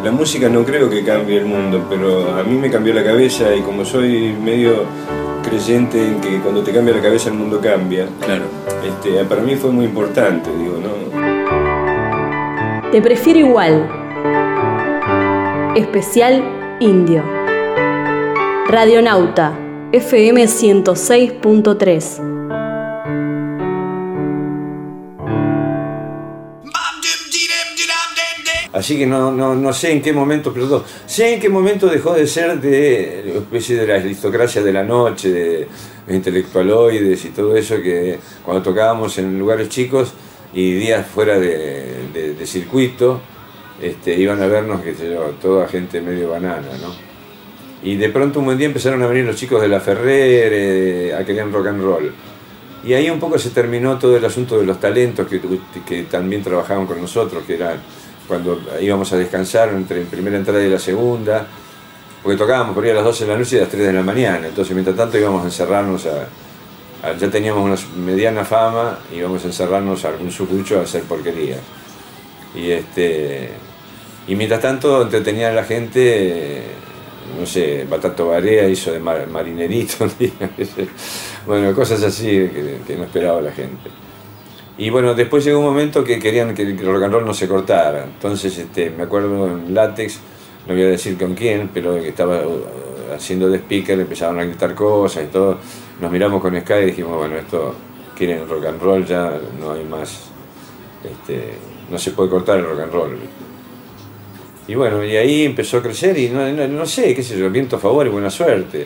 La música no creo que cambie el mundo, pero a mí me cambió la cabeza, y como soy medio creyente en que cuando te cambia la cabeza el mundo cambia, claro. Para mí fue muy importante, digo, ¿no? Te prefiero igual. Especial Indio. Radionauta, FM 106.3. Así que no sé en qué momento, perdón, sé en qué momento dejó de ser de especie de la aristocracia de la noche, de intelectualoides y todo eso, que cuando tocábamos en lugares chicos y días fuera de circuito, iban a vernos, qué sé yo, toda gente medio banana, ¿no? Y de pronto un buen día empezaron a venir los chicos de la Ferrer a querer rock and roll. Y ahí un poco se terminó todo el asunto de los talentos que también trabajaban con nosotros, que eran cuando íbamos a descansar entre la primera entrada y la segunda, porque tocábamos por ahí a las 12 de la noche y a las 3 de la mañana. Entonces, mientras tanto íbamos a encerrarnos ya teníamos una mediana fama, íbamos a encerrarnos a algún sucucho a hacer porquerías. Y mientras tanto entretenía a la gente, no sé, Batato Barea hizo de marinerito, bueno, cosas así que no esperaba la gente. Y bueno, después llegó un momento que querían que el rock and roll no se cortara. Entonces, me acuerdo en Látex, no voy a decir con quién, pero que estaba haciendo de speaker, empezaron a gritar cosas y todo. Nos miramos con Sky y dijimos, bueno, esto quieren rock and roll, ya no hay más, no se puede cortar el rock and roll. Y bueno, y ahí empezó a crecer y no sé, qué sé yo, viento a favor y buena suerte.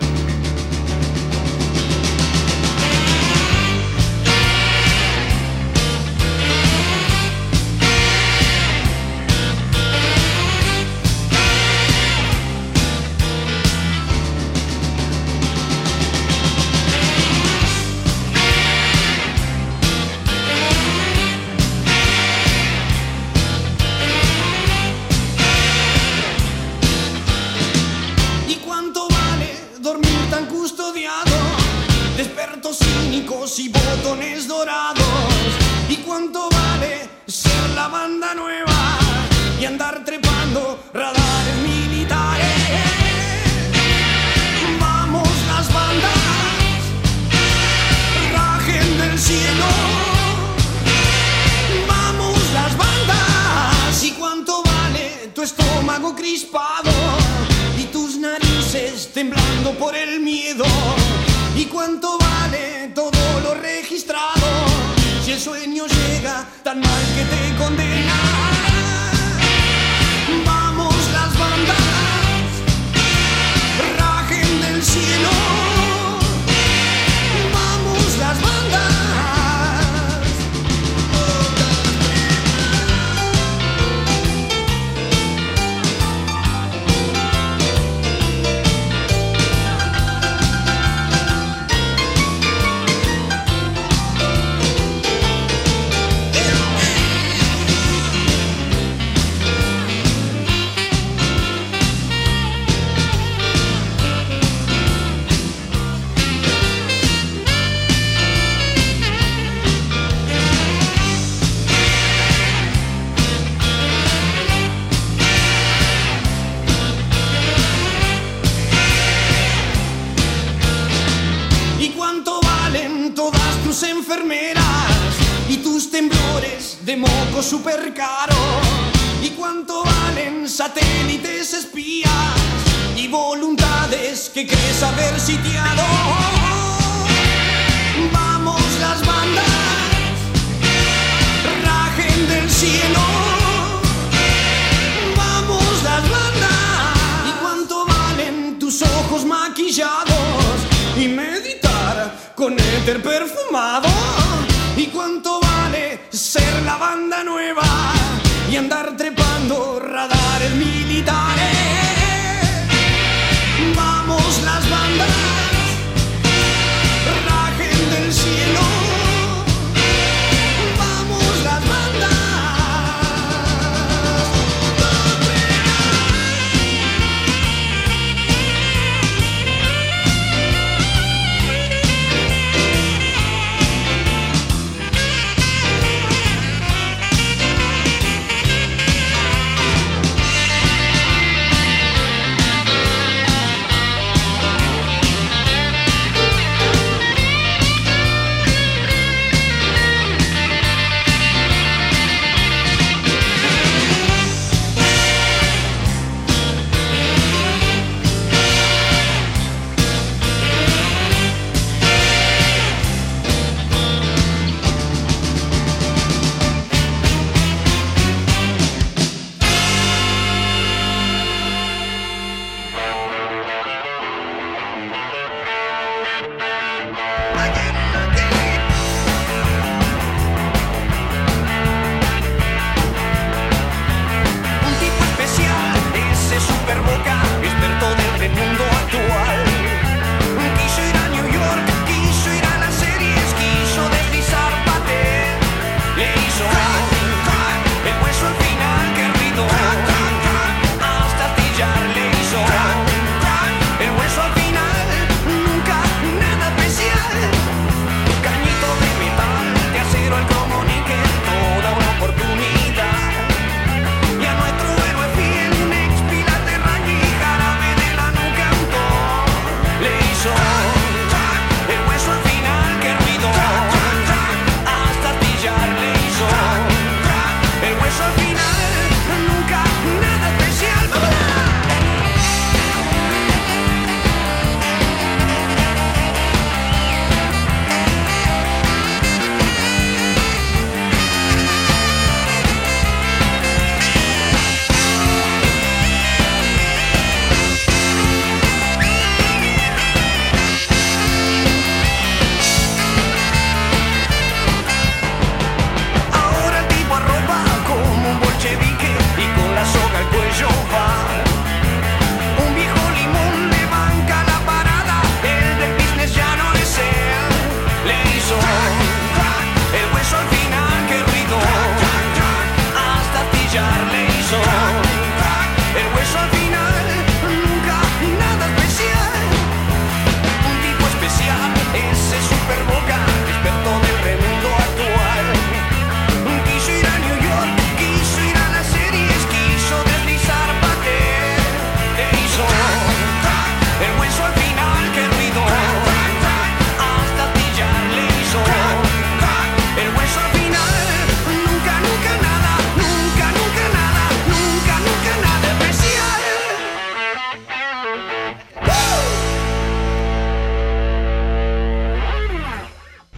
Super caro. ¿Y cuánto valen satélites espías y voluntades que crees haber sitiado? Vamos las bandas, rajen del cielo. Vamos las bandas. ¿Y cuánto valen tus ojos maquillados y meditar con éter perfumado? ¿Y cuánto vale ser la banda nueva y andar trepando radares militares? Vamos las bandas, rajen del cielo. Vamos las bandas.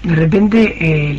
De repente,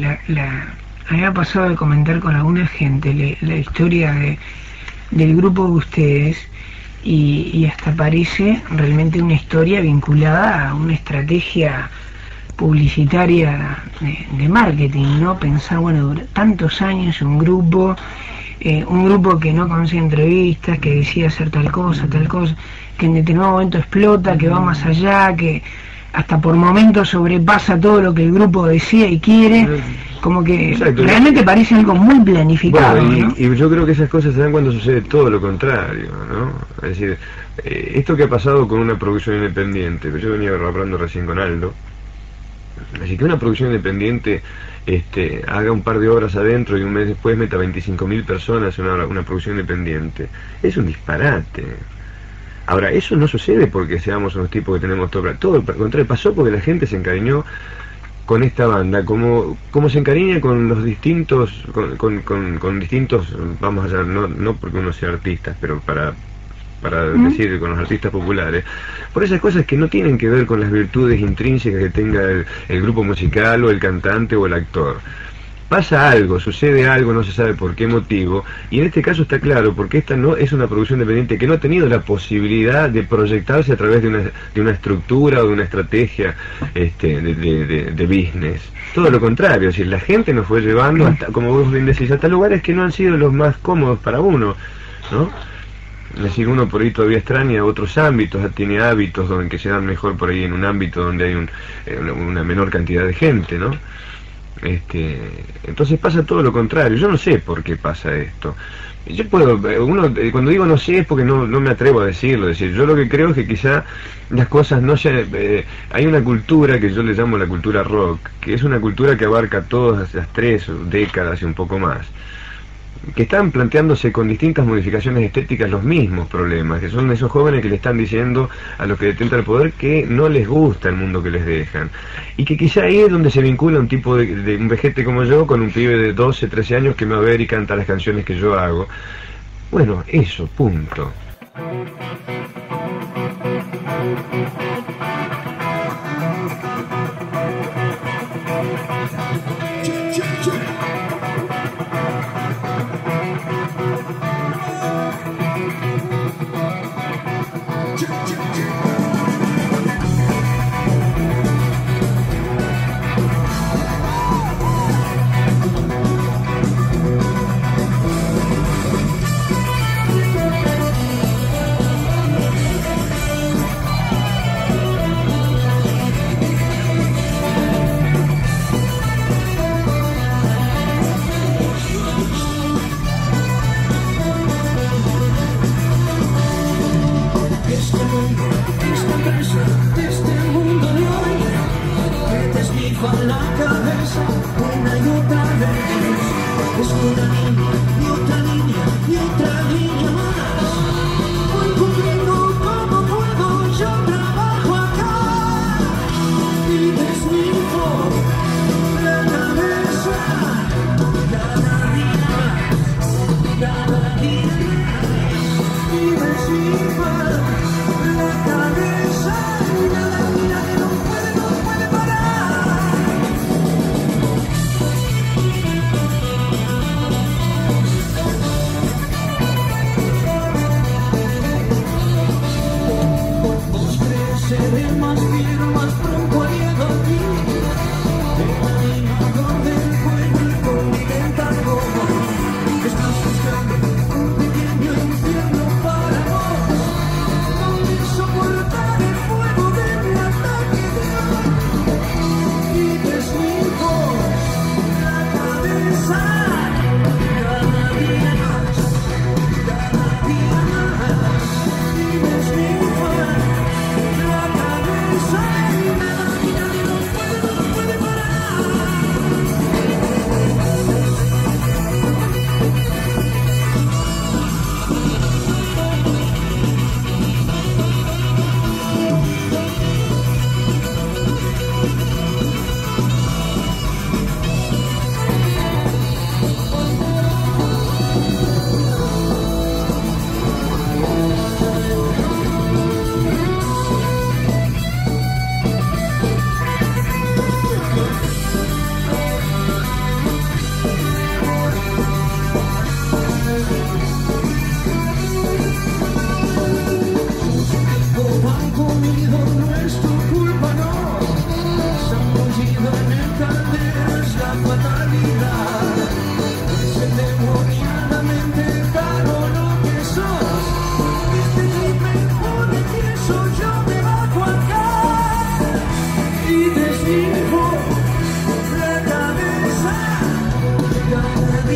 a mí me ha pasado de comentar con alguna gente la historia del grupo de ustedes y hasta parece realmente una historia vinculada a una estrategia publicitaria de marketing, ¿no? Pensar, bueno, tantos años un grupo que no consigue entrevistas, que decide hacer tal cosa, que en determinado momento explota, que va más allá, que hasta por momentos sobrepasa todo lo que el grupo desea y quiere, como que exacto, realmente parece algo muy planificado. Bueno, ¿no? Y yo creo que esas cosas se dan cuando sucede todo lo contrario, ¿no? Es decir, esto que ha pasado con una producción independiente, yo venía hablando recién con Aldo, así que una producción independiente haga un par de obras adentro y un mes después meta 25.000 personas en una producción independiente, es un disparate. Ahora, eso no sucede porque seamos unos tipos que tenemos todo al contrario, pasó porque la gente se encariñó con esta banda, como se encariña con los distintos, con distintos, vamos allá, no porque uno sea artista, pero para decir, con los artistas populares, por esas cosas que no tienen que ver con las virtudes intrínsecas que tenga el grupo musical o el cantante o el actor. Pasa algo, sucede algo, no se sabe por qué motivo, y en este caso está claro, porque esta no es una producción independiente que no ha tenido la posibilidad de proyectarse a través de una estructura o de una estrategia de business. Todo lo contrario, es decir, la gente nos fue llevando, hasta, como vos bien decís, hasta lugares que no han sido los más cómodos para uno, ¿no? Es decir, uno por ahí todavía extraña otros ámbitos, tiene hábitos en que se dan mejor por ahí en un ámbito donde hay una menor cantidad de gente, ¿no? Entonces pasa todo lo contrario. Yo no sé por qué pasa esto. Yo cuando digo no sé es porque no me atrevo a decirlo. Es decir, yo lo que creo es que quizá las cosas no se... hay una cultura que yo le llamo la cultura rock, que es una cultura que abarca todas las 3 décadas y un poco más, que están planteándose con distintas modificaciones estéticas los mismos problemas, que son esos jóvenes que le están diciendo a los que detentan el poder que no les gusta el mundo que les dejan, y que quizá ahí es donde se vincula un tipo de un vejete como yo con un pibe de 12, 13 años que me va a ver y canta las canciones que yo hago. Bueno, eso, punto.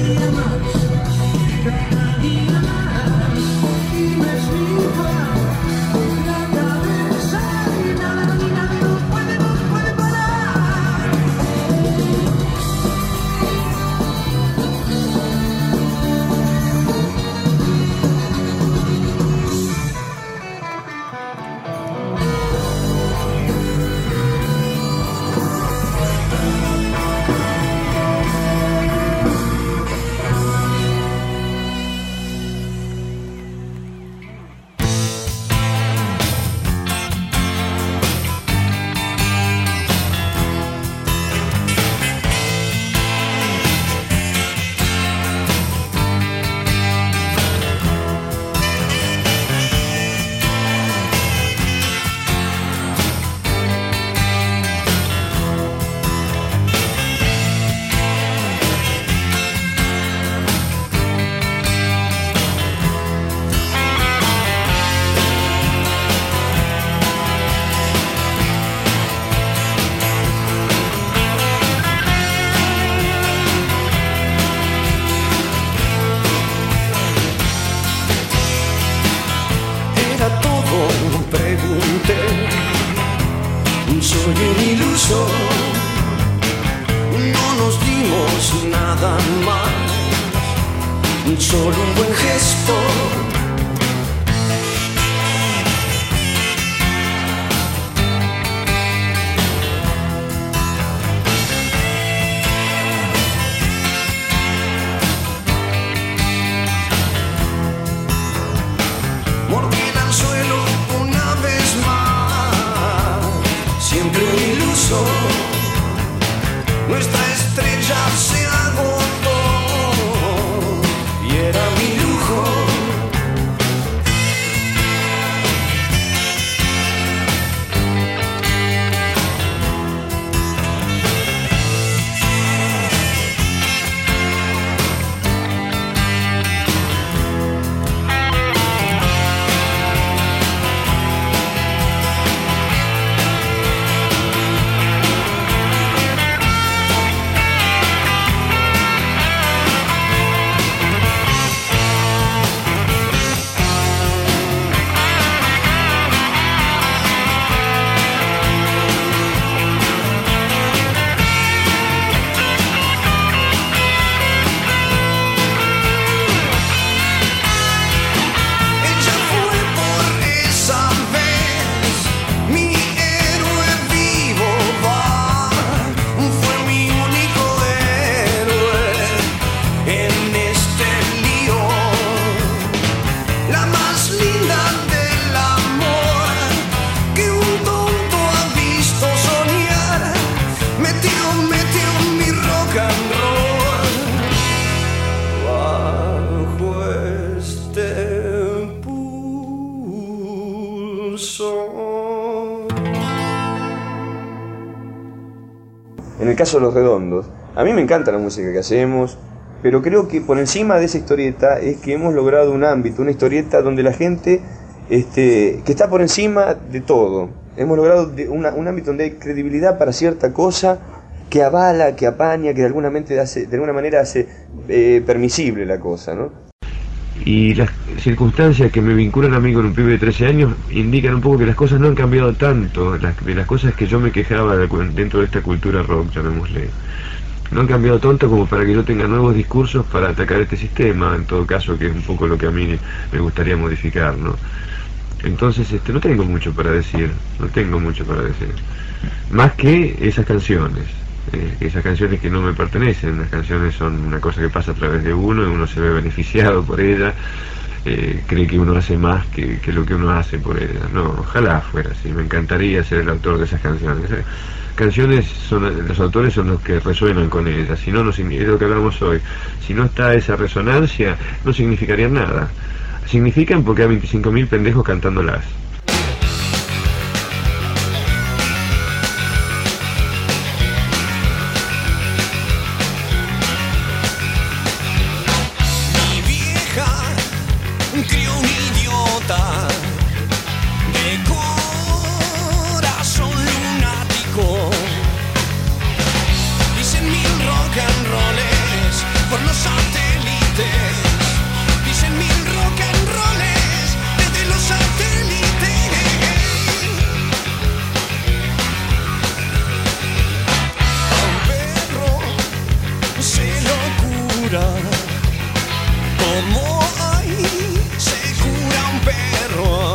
Soy un iluso, no nos dimos nada más, solo un buen gesto. Mordí el anzuelo una vez más, siempre un iluso. Nuestra estrella se agotó y era mi lujo. En el caso de Los Redondos, a mí me encanta la música que hacemos, pero creo que por encima de esa historieta es que hemos logrado un ámbito, una historieta donde la gente que está por encima de todo. Hemos logrado un ámbito donde hay credibilidad para cierta cosa que avala, que apaña, que de alguna manera hace permisible la cosa, ¿no? Y las circunstancias que me vinculan a mí con un pibe de 13 años indican un poco que las cosas no han cambiado tanto. De las cosas que yo me quejaba dentro de esta cultura rock, llamémosle, no han cambiado tanto como para que yo tenga nuevos discursos para atacar este sistema, en todo caso, que es un poco lo que a mí me gustaría modificar, ¿no? Entonces no tengo mucho para decir, más que esas canciones que no me pertenecen. Las canciones son una cosa que pasa a través de uno y uno se ve beneficiado por ella, cree que uno hace más que lo que uno hace por ella. No, ojalá fuera así, me encantaría ser el autor de esas canciones. Los autores son los que resuenan con ellas, si no, es lo que hablamos hoy. Si no está esa resonancia, no significarían nada. Significan porque hay 25.000 pendejos cantándolas. Crió un idiota de corazón lunático. Dicen mil rock and rolls por los ateos. como ahí se cura un perro.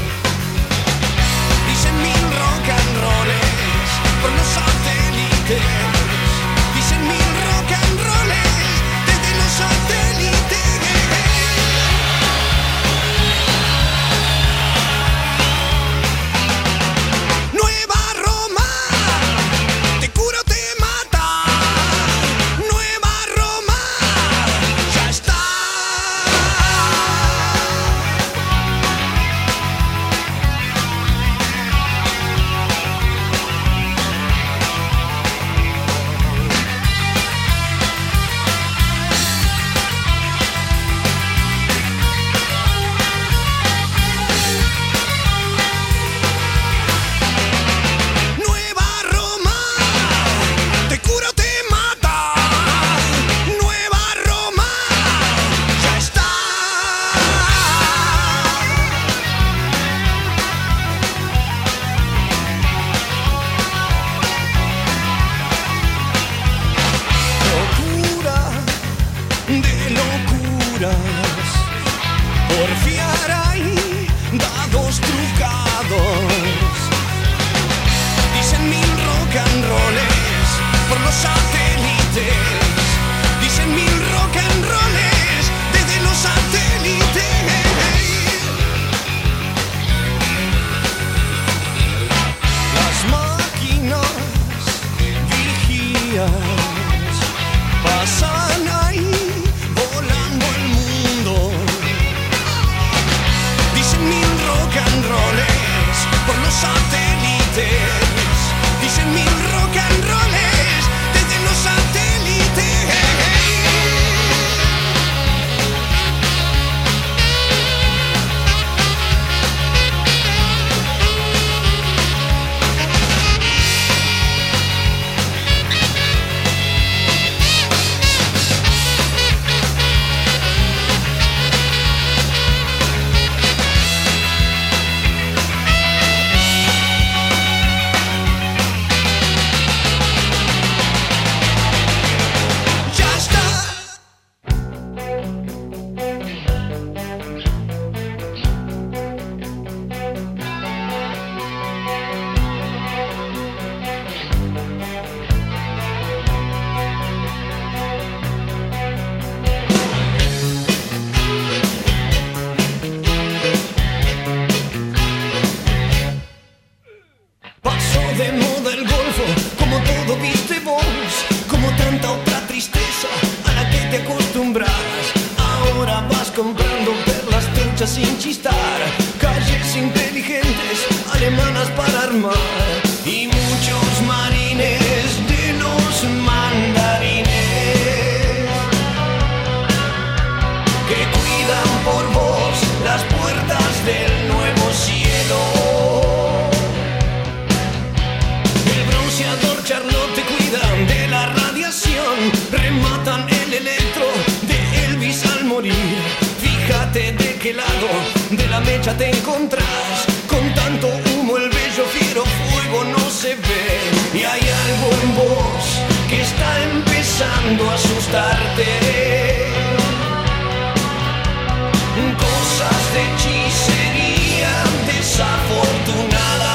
Dicen mil rock and rolls por los satélites. Dicen mil rock and rolls desde los satélites. Nueva Roma, te curo, te mata. Nueva Roma, ya está. Nueva Roma, te curo, te mata. Nueva Roma, ya está. Locura de locuras, porfiar ahí, dados trucados. Dicen mil rock and rolls por los satélites. Dicen mil rock and rolls desde los satélites. Las máquinas vigías pasan ahí volando el mundo. Dicen mil rock and rolls por los satélites. Dicen mil rock and rolls desde los satélites. Ya está. Pasó de moda el golfo, como todo viste vos, como tanta otra tristeza a la que te acostumbras. Ahora vas comprando perlas truchas sin chistar, calles inteligentes, alemanas para armar, y muchos marines de los mandarines que cuidan por vos las puertas del nuevo cielo. El bronceador Charlotte te cuidan de la radiación, rematan el electro de Elvis al morir. Fíjate de qué lado de la mecha te encontrás, con tanto humo el bello fiero fuego no se ve. Y hay algo en vos que está empezando a asustarte. Cosas de hechicería desafortunada.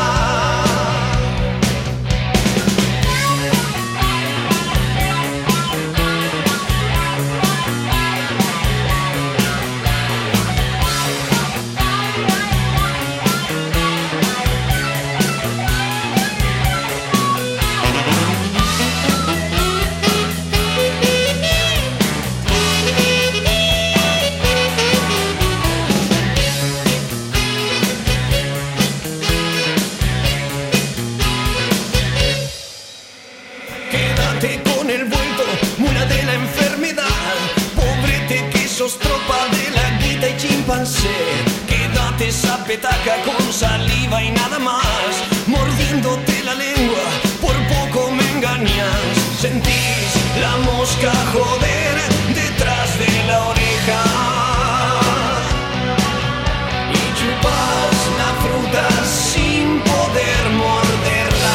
Quédate con el vuelto, mula de la enfermedad. Pobrete que sos tropa de la guita y chimpancé. Quédate esa petaca con saliva y nada más, mordiéndote la lengua, por poco me engañas. Sentís la mosca joder detrás de la oreja y chupas la fruta sin poder morderla.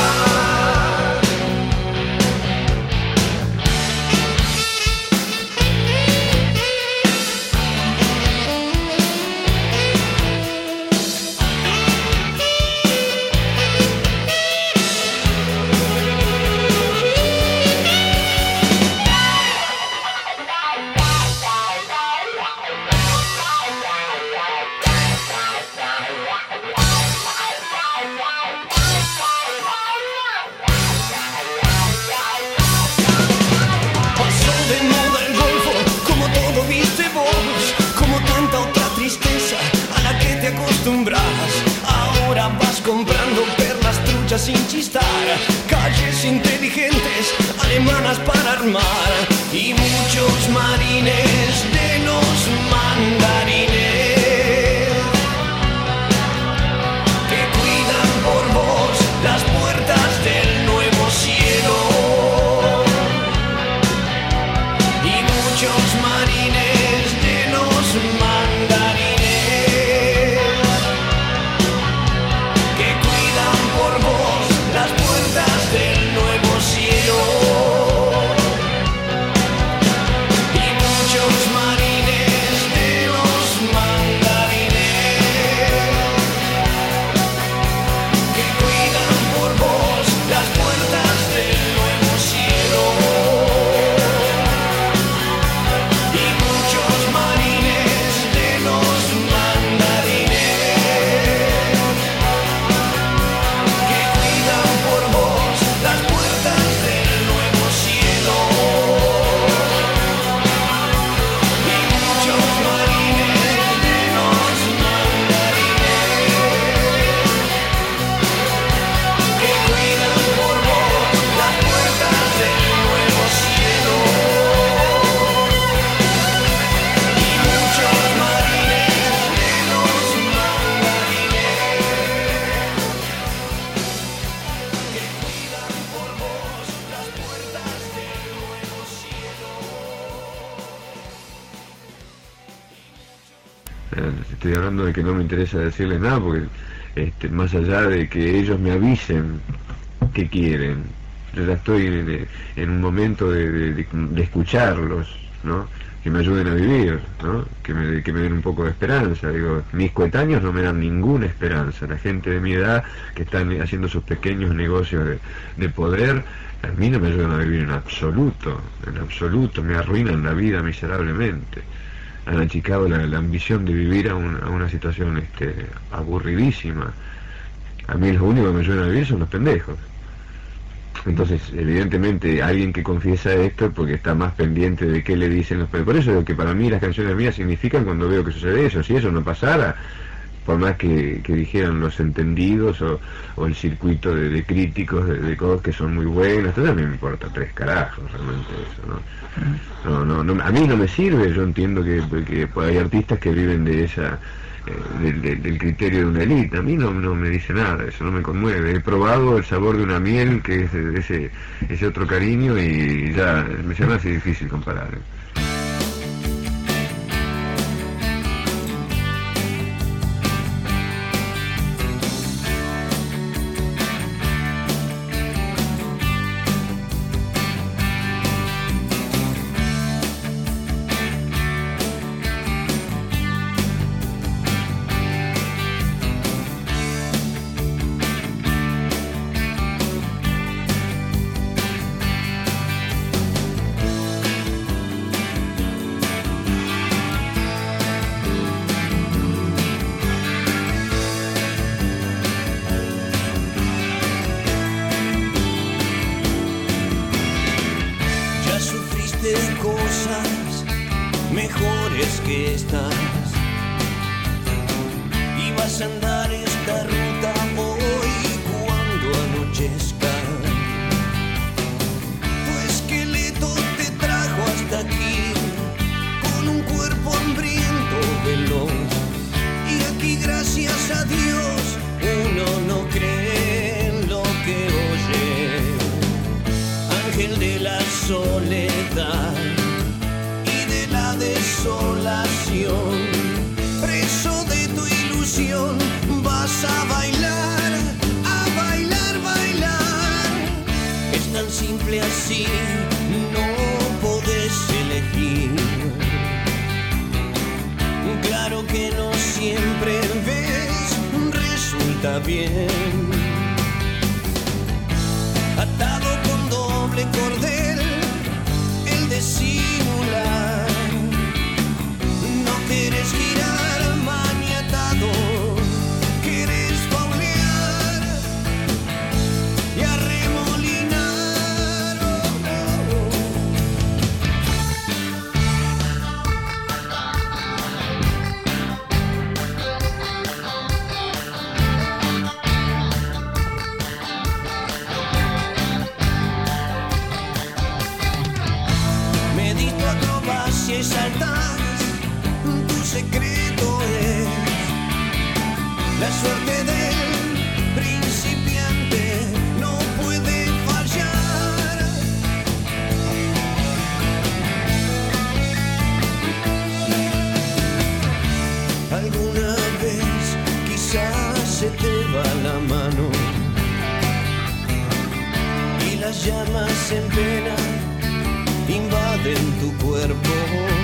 sin chistar, calles inteligentes, alemanas para armar, y muchos marines de los mandarines que cuidan por vos las puertas del nuevo cielo. Y muchos marines de los mandarines que cuidan por vos las puertas del nuevo cielo. Y muchos marines de los mandarines que cuidan por vos las puertas del nuevo cielo. Y muchos marines de los mandarines que cuidan por vos las puertas del nuevo cielo. Y muchos marines de los mandarines que cuidan por vos las puertas del nuevo cielo. Y muchos marines de los mandarines que cuidan por vos las puertas del nuevo cielo. Estoy hablando de que no me interesa decirles nada porque más allá de que ellos me avisen qué quieren, yo ya estoy en un momento de escucharlos, ¿no? Que me ayuden a vivir, ¿no? Que me den un poco de esperanza. Digo, mis coetáneos no me dan ninguna esperanza. La gente de mi edad que están haciendo sus pequeños negocios de poder, a mí no me ayudan a vivir en absoluto, me arruinan la vida miserablemente. Han achicado la ambición de vivir a una situación aburridísima. A mí los únicos que me ayudan a vivir son los pendejos. Entonces, evidentemente, alguien que confiesa esto es porque está más pendiente de qué le dicen los pendejos. Por eso es que para mí las canciones mías significan cuando veo que sucede eso. Si eso no pasara, por más que dijeran los entendidos o el circuito de críticos de cosas que son muy buenas, entonces a mí me importa tres carajos realmente eso, ¿no? No, a mí no me sirve. Yo entiendo que hay artistas que viven de esa del criterio de una élite. A mí no me dice nada, eso no me conmueve. He probado el sabor de una miel, que es ese otro cariño, y ya se me hace difícil comparar. Cosas mejores que estas, y vas a andar esta ruta hoy cuando anochezca. Tu esqueleto te trajo hasta aquí con un cuerpo hambriento veloz, y aquí gracias a Dios uno no cree en lo que oye. Ángel de la soledad y de la desolación, preso de tu ilusión, vas a bailar, bailar. Es tan simple así, no podés elegir. Claro que no siempre ves, resulta bien. Atado con doble cordel, el de simular. No quieres girar maniatado, quieres faulear y arremolinar. quizás tu secreto es la suerte del principiante, no puede fallar. Alguna vez quizás se te va la mano y las llamas en pena invaden tu cuerpo.